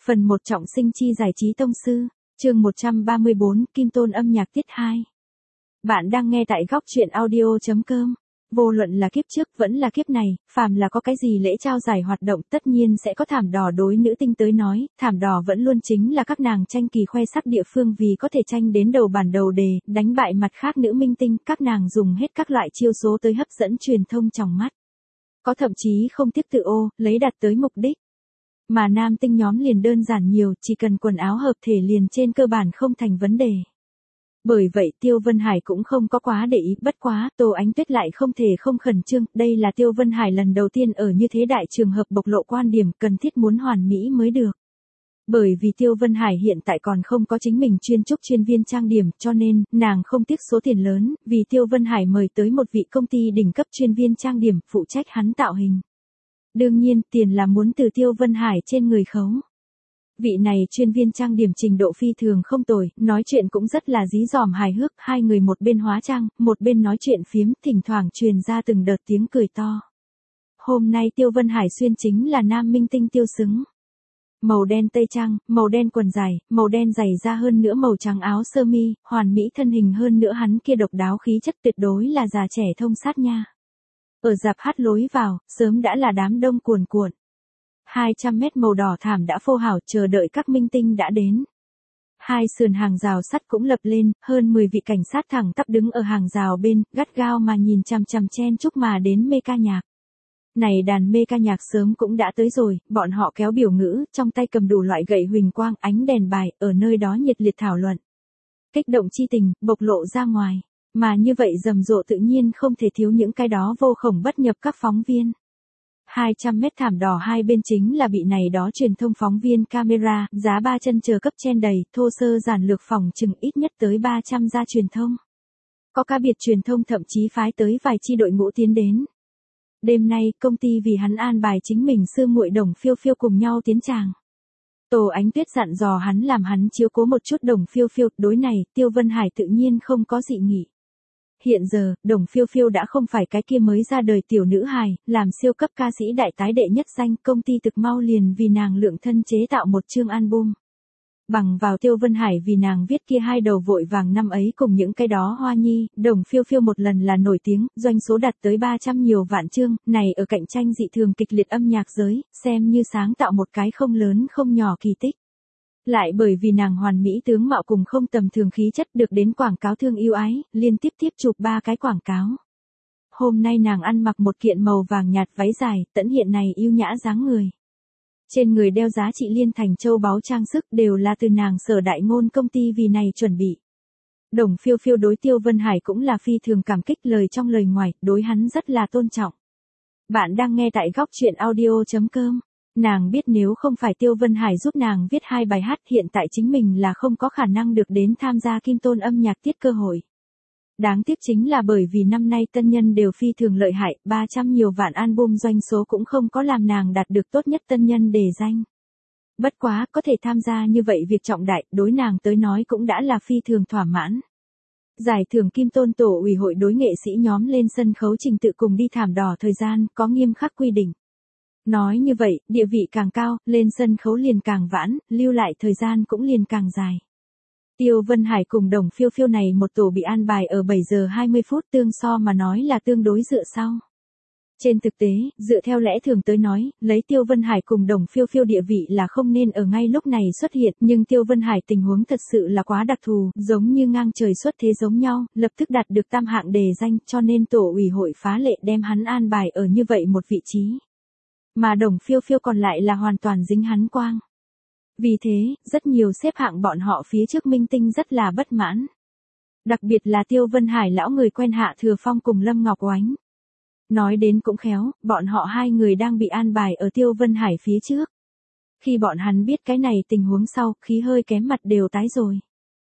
Phần 1 Trọng sinh chi giải trí tông sư, chương 134, Kim Tôn âm nhạc tiết 2. Bạn đang nghe tại góc truyện audio.com. Vô luận là kiếp trước vẫn là kiếp này, phàm là có cái gì lễ trao giải hoạt động tất nhiên sẽ có thảm đỏ. Đối nữ tinh tới nói, thảm đỏ vẫn luôn chính là các nàng tranh kỳ khoe sắc địa phương, vì có thể tranh đến đầu bản đầu đề, đánh bại mặt khác nữ minh tinh. Các nàng dùng hết các loại chiêu số tới hấp dẫn truyền thông trong mắt. Có thậm chí không tiếc tự ô, lấy đạt tới mục đích. Mà nam tinh nhóm liền đơn giản nhiều, chỉ cần quần áo hợp thể liền trên cơ bản không thành vấn đề. Bởi vậy Tiêu Vân Hải cũng không có quá để ý, bất quá Tô Ánh Tuyết lại không thể không khẩn trương, đây là Tiêu Vân Hải lần đầu tiên ở như thế đại trường hợp bộc lộ quan điểm, cần thiết muốn hoàn mỹ mới được. Bởi vì Tiêu Vân Hải hiện tại còn không có chính mình chuyên trúc chuyên viên trang điểm, cho nên, nàng không tiếc số tiền lớn, vì Tiêu Vân Hải mời tới một vị công ty đỉnh cấp chuyên viên trang điểm, phụ trách hắn tạo hình. Đương nhiên, tiền là muốn từ Tiêu Vân Hải trên người khấu. Vị này chuyên viên trang điểm trình độ phi thường không tồi, nói chuyện cũng rất là dí dỏm hài hước, hai người một bên hóa trang, một bên nói chuyện phiếm, thỉnh thoảng truyền ra từng đợt tiếng cười to. Hôm nay Tiêu Vân Hải xuyên chính là nam minh tinh tiêu xứng. Màu đen tây trang, màu đen quần dài, màu đen giày da, hơn nữa màu trắng áo sơ mi, hoàn mỹ thân hình, hơn nữa hắn kia độc đáo khí chất tuyệt đối là già trẻ thông sát nha. Ở rạp hát lối vào, sớm đã là đám đông cuồn cuộn. 200 mét màu đỏ thảm đã phô hảo, chờ đợi các minh tinh đã đến. Hai sườn hàng rào sắt cũng lập lên, hơn 10 vị cảnh sát thẳng tắp đứng ở hàng rào bên, gắt gao mà nhìn chằm chằm chen chúc mà đến mê ca nhạc. Này đàn mê ca nhạc sớm cũng đã tới rồi, bọn họ kéo biểu ngữ, trong tay cầm đủ loại gậy huỳnh quang, ánh đèn bài, ở nơi đó nhiệt liệt thảo luận. Kích động chi tình, bộc lộ ra ngoài. Mà như vậy rầm rộ tự nhiên không thể thiếu những cái đó vô khổng bất nhập các phóng viên. 200 mét thảm đỏ hai bên chính là bị này đó truyền thông phóng viên camera, giá 3 chân chờ cấp chen đầy, thô sơ giản lược phòng chừng ít nhất tới 300 gia truyền thông. Có cá biệt truyền thông thậm chí phái tới vài chi đội ngũ tiến đến. Đêm nay, công ty vì hắn an bài chính mình sư muội Đồng Phiêu Phiêu cùng nhau tiến tràng. Tô Ánh Tuyết dặn dò hắn làm hắn chiếu cố một chút Đồng Phiêu Phiêu, đối này, Tiêu Vân Hải tự nhiên không có dị nghị. Hiện giờ, Đồng Phiêu Phiêu đã không phải cái kia mới ra đời tiểu nữ hài, làm siêu cấp ca sĩ đại tái đệ nhất danh, công ty thực mau liền vì nàng lượng thân chế tạo một chương album. Bằng vào Tiêu Vân Hải vì nàng viết kia hai đầu vội vàng năm ấy cùng những cái đó hoa nhi, Đồng Phiêu Phiêu một lần là nổi tiếng, doanh số đạt tới 300 nhiều vạn chương, này ở cạnh tranh dị thường kịch liệt âm nhạc giới, xem như sáng tạo một cái không lớn không nhỏ kỳ tích. Lại bởi vì nàng hoàn mỹ tướng mạo cùng không tầm thường khí chất được đến quảng cáo thương yêu ái, liên tiếp chụp 3 cái quảng cáo. Hôm nay nàng ăn mặc một kiện màu vàng nhạt váy dài, tẫn hiện này yêu nhã dáng người. Trên người đeo giá trị liên thành châu báu trang sức đều là từ nàng Sở Đại Ngôn công ty vì này chuẩn bị. Đồng Phiêu Phiêu đối Tiêu Vân Hải cũng là phi thường cảm kích, lời trong lời ngoài, đối hắn rất là tôn trọng. Bạn đang nghe tại góc truyện audio.com. Nàng biết nếu không phải Tiêu Vân Hải giúp nàng viết 2 bài hát, hiện tại chính mình là không có khả năng được đến tham gia Kim Tôn âm nhạc tiết cơ hội. Đáng tiếc chính là bởi vì năm nay tân nhân đều phi thường lợi hại, 300 nhiều vạn album doanh số cũng không có làm nàng đạt được tốt nhất tân nhân đề danh. Bất quá, có thể tham gia như vậy việc trọng đại, đối nàng tới nói cũng đã là phi thường thỏa mãn. Giải thưởng Kim Tôn tổ ủy hội đối nghệ sĩ nhóm lên sân khấu trình tự cùng đi thảm đỏ thời gian, có nghiêm khắc quy định. Nói như vậy, địa vị càng cao, lên sân khấu liền càng vãn, lưu lại thời gian cũng liền càng dài. Tiêu Vân Hải cùng Đồng Phiêu Phiêu này một tổ bị an bài ở 7 giờ 20 phút, tương so mà nói là tương đối dựa sau. Trên thực tế, dựa theo lẽ thường tới nói, lấy Tiêu Vân Hải cùng Đồng Phiêu Phiêu địa vị là không nên ở ngay lúc này xuất hiện, nhưng Tiêu Vân Hải tình huống thật sự là quá đặc thù, giống như ngang trời xuất thế giống nhau, lập tức đạt được tam hạng đề danh, cho nên tổ ủy hội phá lệ đem hắn an bài ở như vậy một vị trí. Mà Đồng Phiêu Phiêu còn lại là hoàn toàn dính hắn quang. Vì thế, rất nhiều xếp hạng bọn họ phía trước minh tinh rất là bất mãn. Đặc biệt là Tiêu Vân Hải lão người quen Hạ Thừa Phong cùng Lâm Ngọc Oánh. Nói đến cũng khéo, bọn họ hai người đang bị an bài ở Tiêu Vân Hải phía trước. Khi bọn hắn biết cái này tình huống sau, khí hơi kém mặt đều tái rồi.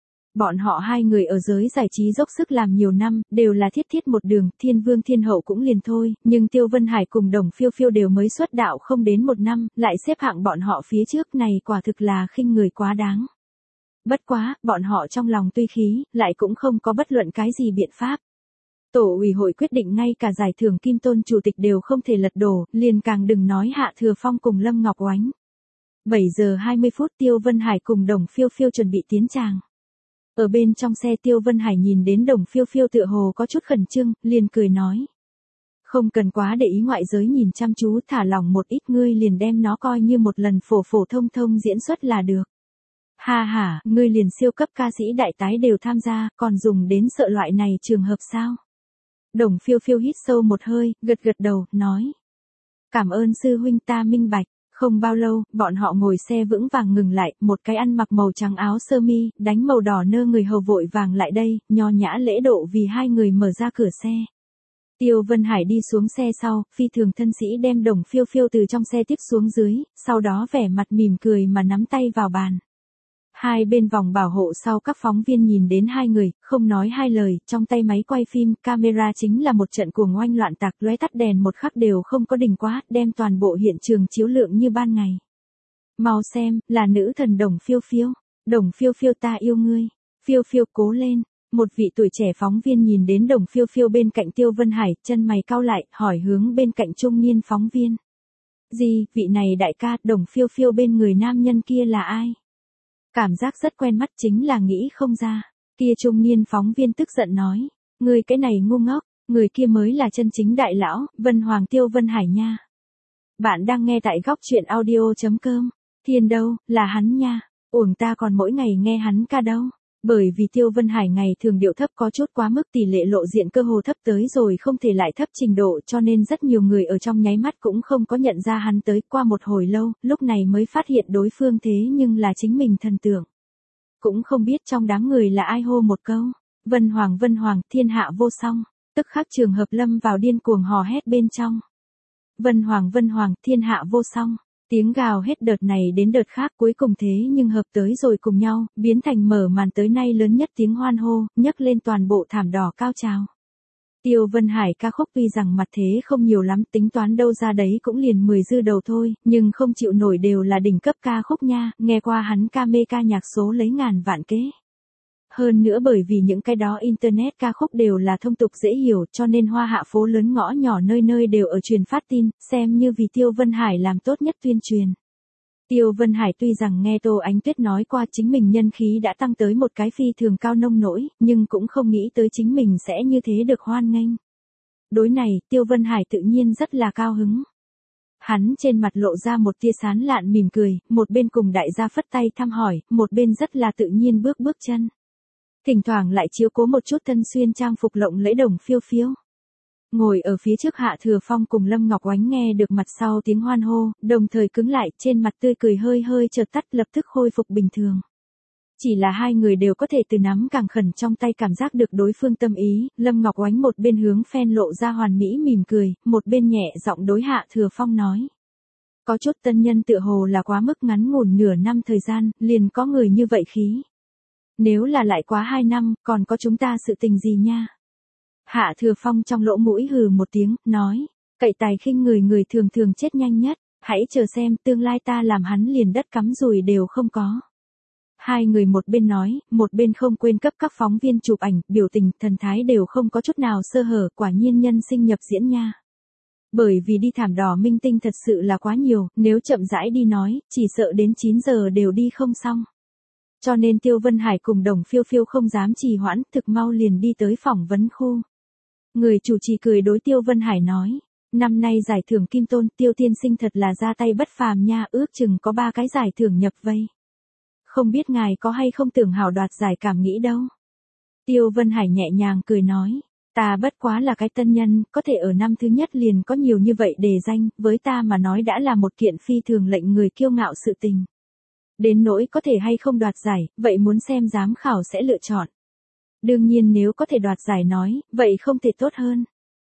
Bọn họ hai người ở giới giải trí dốc sức làm nhiều năm, đều là thiết một đường, thiên vương thiên hậu cũng liền thôi, nhưng Tiêu Vân Hải cùng Đồng Phiêu Phiêu đều mới xuất đạo không đến 1 năm, lại xếp hạng bọn họ phía trước, này quả thực là khinh người quá đáng. Bất quá, bọn họ trong lòng tuy khí, lại cũng không có bất luận cái gì biện pháp. Tổ ủy hội quyết định ngay cả giải thưởng Kim Tôn chủ tịch đều không thể lật đổ, liền càng đừng nói Hạ Thừa Phong cùng Lâm Ngọc Oánh. 7 giờ 20 phút Tiêu Vân Hải cùng Đồng Phiêu Phiêu chuẩn bị tiến tràng. Ở bên trong xe Tiêu Vân Hải nhìn đến Đồng Phiêu Phiêu tựa hồ có chút khẩn trương, liền cười nói. Không cần quá để ý ngoại giới nhìn chăm chú, thả lỏng một ít, ngươi liền đem nó coi như một lần phổ phổ thông thông diễn xuất là được. Ha ha, ngươi liền siêu cấp ca sĩ đại tái đều tham gia, còn dùng đến sợ loại này trường hợp sao? Đồng Phiêu Phiêu hít sâu một hơi, gật gật đầu, nói. Cảm ơn sư huynh, ta minh bạch. Không bao lâu, bọn họ ngồi xe vững vàng ngừng lại, một cái ăn mặc màu trắng áo sơ mi, đánh màu đỏ nơ người hầu vội vàng lại đây, nho nhã lễ độ vì hai người mở ra cửa xe. Tiêu Vân Hải đi xuống xe sau, phi thường thân sĩ đem Đồng Phiêu Phiêu từ trong xe tiếp xuống dưới, sau đó vẻ mặt mỉm cười mà nắm tay vào bàn. Hai bên vòng bảo hộ sau các phóng viên nhìn đến hai người, không nói hai lời, trong tay máy quay phim, camera chính là một trận cuồng oanh loạn tạc, lóe tắt đèn một khắc đều không có đình quá, đem toàn bộ hiện trường chiếu lượng như ban ngày. Mau xem, là nữ thần Đồng Phiêu Phiêu. Đồng Phiêu Phiêu, ta yêu ngươi. Phiêu Phiêu, cố lên. Một vị tuổi trẻ phóng viên nhìn đến Đồng Phiêu Phiêu bên cạnh Tiêu Vân Hải, chân mày cau lại, hỏi hướng bên cạnh trung niên phóng viên. Gì, vị này đại ca, Đồng Phiêu Phiêu bên người nam nhân kia là ai? Cảm giác rất quen mắt, chính là nghĩ không ra. Kia trung niên phóng viên tức giận nói. Người cái này ngu ngốc, người kia mới là chân chính đại lão, Vân Hoàng Tiêu Vân Hải nha. Bạn đang nghe tại góc truyện audio.com. Thiên đâu, là hắn nha. Uổng ta còn mỗi ngày nghe hắn ca đâu. Bởi vì Tiêu Vân Hải ngày thường điệu thấp có chút quá mức, tỷ lệ lộ diện cơ hồ thấp tới rồi không thể lại thấp trình độ, cho nên rất nhiều người ở trong nháy mắt cũng không có nhận ra hắn tới. Qua một hồi lâu, lúc này mới phát hiện đối phương thế nhưng là chính mình thần tượng. Cũng không biết trong đám người là ai hô một câu. Vân Hoàng, thiên hạ vô song. Tức khắc trường hợp lâm vào điên cuồng hò hét bên trong. Vân Hoàng, thiên hạ vô song. Tiếng gào hết đợt này đến đợt khác, cuối cùng thế nhưng hợp tới rồi cùng nhau, biến thành mở màn tới nay lớn nhất tiếng hoan hô, nhấc lên toàn bộ thảm đỏ cao trào. Tiêu Vân Hải ca khúc tuy rằng mặt thế không nhiều lắm, tính toán đâu ra đấy cũng liền 10 dư đầu thôi, nhưng không chịu nổi đều là đỉnh cấp ca khúc nha, nghe qua hắn ca mê ca nhạc số lấy ngàn vạn kế. Hơn nữa bởi vì những cái đó internet ca khúc đều là thông tục dễ hiểu, cho nên hoa hạ phố lớn ngõ nhỏ nơi nơi đều ở truyền phát tin, xem như vì Tiêu Vân Hải làm tốt nhất tuyên truyền. Tiêu Vân Hải tuy rằng nghe Tô Ánh Tuyết nói qua chính mình nhân khí đã tăng tới một cái phi thường cao nông nỗi, nhưng cũng không nghĩ tới chính mình sẽ như thế được hoan nghênh. Đối này, Tiêu Vân Hải tự nhiên rất là cao hứng. Hắn trên mặt lộ ra một tia sán lạn mỉm cười, một bên cùng đại gia phất tay thăm hỏi, một bên rất là tự nhiên bước chân. Thỉnh thoảng lại chiếu cố một chút thân xuyên trang phục lộng lẫy Đồng Phiêu Phiêu. Ngồi ở phía trước Hạ Thừa Phong cùng Lâm Ngọc Oánh nghe được mặt sau tiếng hoan hô, đồng thời cứng lại, trên mặt tươi cười hơi hơi chợt tắt, lập tức khôi phục bình thường. Chỉ là hai người đều có thể từ nắm càng khẩn trong tay cảm giác được đối phương tâm ý, Lâm Ngọc Oánh một bên hướng fan lộ ra hoàn mỹ mỉm cười, một bên nhẹ giọng đối Hạ Thừa Phong nói. Có chút tân nhân tựa hồ là quá mức ngắn ngủn nửa năm thời gian, liền có người như vậy khí. Nếu là lại quá 2 năm, còn có chúng ta sự tình gì nha? Hạ Thừa Phong trong lỗ mũi hừ một tiếng, nói, cậy tài khinh người thường thường chết nhanh nhất, hãy chờ xem tương lai ta làm hắn liền đất cắm rùi đều không có. Hai người một bên nói, một bên không quên cấp các phóng viên chụp ảnh, biểu tình, thần thái đều không có chút nào sơ hở, quả nhiên nhân sinh nhập diễn nha. Bởi vì đi thảm đỏ minh tinh thật sự là quá nhiều, nếu chậm rãi đi nói, chỉ sợ đến 9 giờ đều đi không xong. Cho nên Tiêu Vân Hải cùng Đồng Phiêu Phiêu không dám trì hoãn, thực mau liền đi tới phỏng vấn khu. Người chủ trì cười đối Tiêu Vân Hải nói, năm nay giải thưởng Kim Tôn Tiêu tiên sinh thật là ra tay bất phàm nha, ước chừng có 3 cái giải thưởng nhập vây. Không biết ngài có hay không tưởng hào đoạt giải cảm nghĩ đâu. Tiêu Vân Hải nhẹ nhàng cười nói, ta bất quá là cái tân nhân, có thể ở năm thứ nhất liền có nhiều như vậy đề danh, với ta mà nói đã là một kiện phi thường lệnh người kiêu ngạo sự tình. Đến nỗi có thể hay không đoạt giải, vậy muốn xem giám khảo sẽ lựa chọn. Đương nhiên nếu có thể đoạt giải nói, vậy không thể tốt hơn.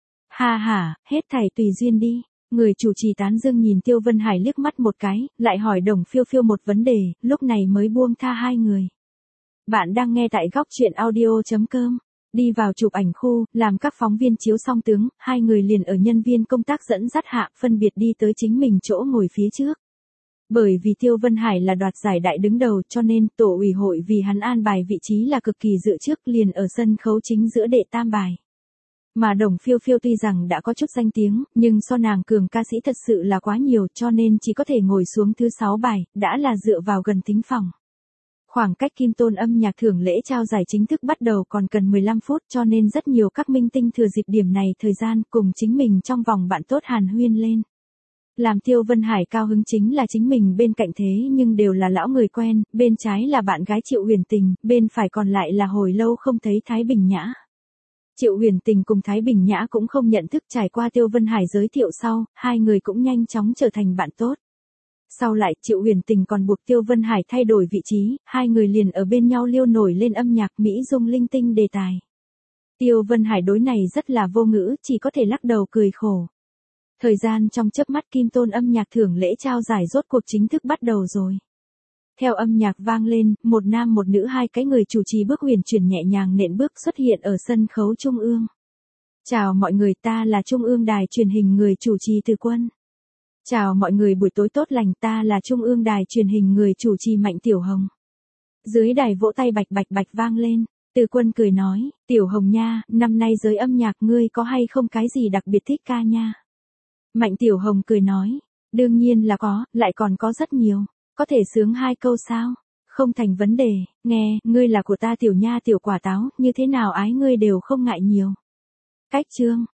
Ha ha, hết thảy tùy duyên đi. Người chủ trì tán dương nhìn Tiêu Vân Hải liếc mắt một cái, lại hỏi Đồng Phiêu Phiêu một vấn đề, lúc này mới buông tha hai người. Bạn đang nghe tại góc truyện audio.com. Đi vào chụp ảnh khu, làm các phóng viên chiếu xong tướng, hai người liền ở nhân viên công tác dẫn dắt hạ, phân biệt đi tới chính mình chỗ ngồi phía trước. Bởi vì Tiêu Vân Hải là đoạt giải đại đứng đầu cho nên tổ ủy hội vì hắn an bài vị trí là cực kỳ dựa trước liền ở sân khấu chính giữa đệ tam bài. Mà Đồng Phiêu Phiêu tuy rằng đã có chút danh tiếng, nhưng so nàng cường ca sĩ thật sự là quá nhiều cho nên chỉ có thể ngồi xuống thứ 6 bài, đã là dựa vào gần thính phòng. Khoảng cách Kim Tôn âm nhạc thưởng lễ trao giải chính thức bắt đầu còn cần 15 phút cho nên rất nhiều các minh tinh thừa dịp điểm này thời gian cùng chính mình trong vòng bạn tốt hàn huyên lên. Làm Tiêu Vân Hải cao hứng chính là chính mình bên cạnh thế nhưng đều là lão người quen, bên trái là bạn gái Triệu Huyền Tình, bên phải còn lại là hồi lâu không thấy Thái Bình Nhã. Triệu Huyền Tình cùng Thái Bình Nhã cũng không nhận thức trải qua Tiêu Vân Hải giới thiệu sau, hai người cũng nhanh chóng trở thành bạn tốt. Sau lại Triệu Huyền Tình còn buộc Tiêu Vân Hải thay đổi vị trí, hai người liền ở bên nhau liêu nổi lên âm nhạc Mỹ dung linh tinh đề tài. Tiêu Vân Hải đối này rất là vô ngữ, chỉ có thể lắc đầu cười khổ. Thời gian trong chớp mắt Kim Tôn âm nhạc thưởng lễ trao giải rốt cuộc chính thức bắt đầu rồi. Theo âm nhạc vang lên, một nam một nữ hai cái người chủ trì bước huyền chuyển nhẹ nhàng nện bước xuất hiện ở sân khấu Trung ương. Chào mọi người, ta là Trung ương Đài truyền hình người chủ trì Từ Quân. Chào mọi người, buổi tối tốt lành, ta là Trung ương Đài truyền hình người chủ trì Mạnh Tiểu Hồng. Dưới đài vỗ tay bạch bạch bạch vang lên, Từ Quân cười nói, Tiểu Hồng nha, năm nay giới âm nhạc ngươi có hay không cái gì đặc biệt thích ca nha? Mạnh Tiểu Hồng cười nói, đương nhiên là có, lại còn có rất nhiều, có thể sướng 2 câu sao? Không thành vấn đề, nghe, ngươi là của ta tiểu nha tiểu quả táo, như thế nào ái ngươi đều không ngại nhiều. Cách chương.